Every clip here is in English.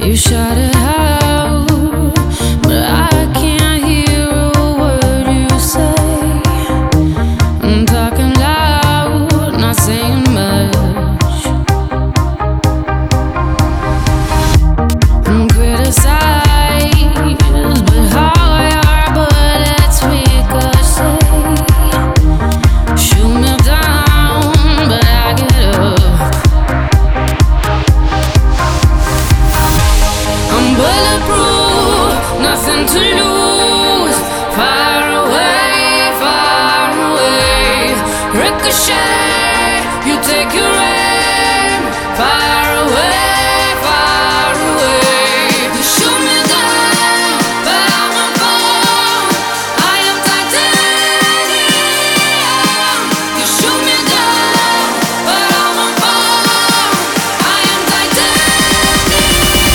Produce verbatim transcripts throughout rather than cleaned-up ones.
You shot it out, but I can't hear a word you say. I'm talking loud, not saying much. I'm criticized, but how your bullets ricochet. Shoot me down, but I get up. I'm bulletproof, nothing to lose. Far away, far away. Ricochet, you take your aim. Far away, far away. You shoot me down, but I won't fall. I am titanium. You shoot me down, but I won't fall. I am titanium.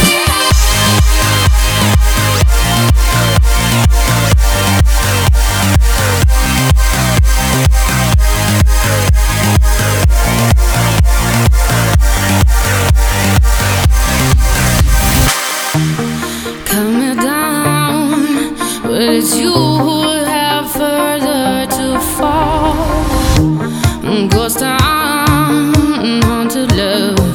Cut me down, but it's you who have further to fall. Ghost town, haunted love.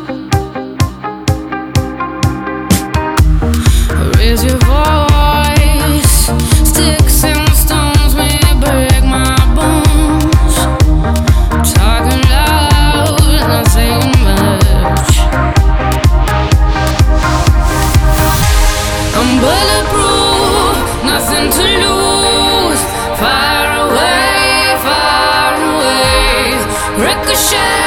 Raise your voice, sticks and stones may break my bones. Talking loud, not saying much. I'm bulletproof, nothing to lose. Far away, far away. Ricochet.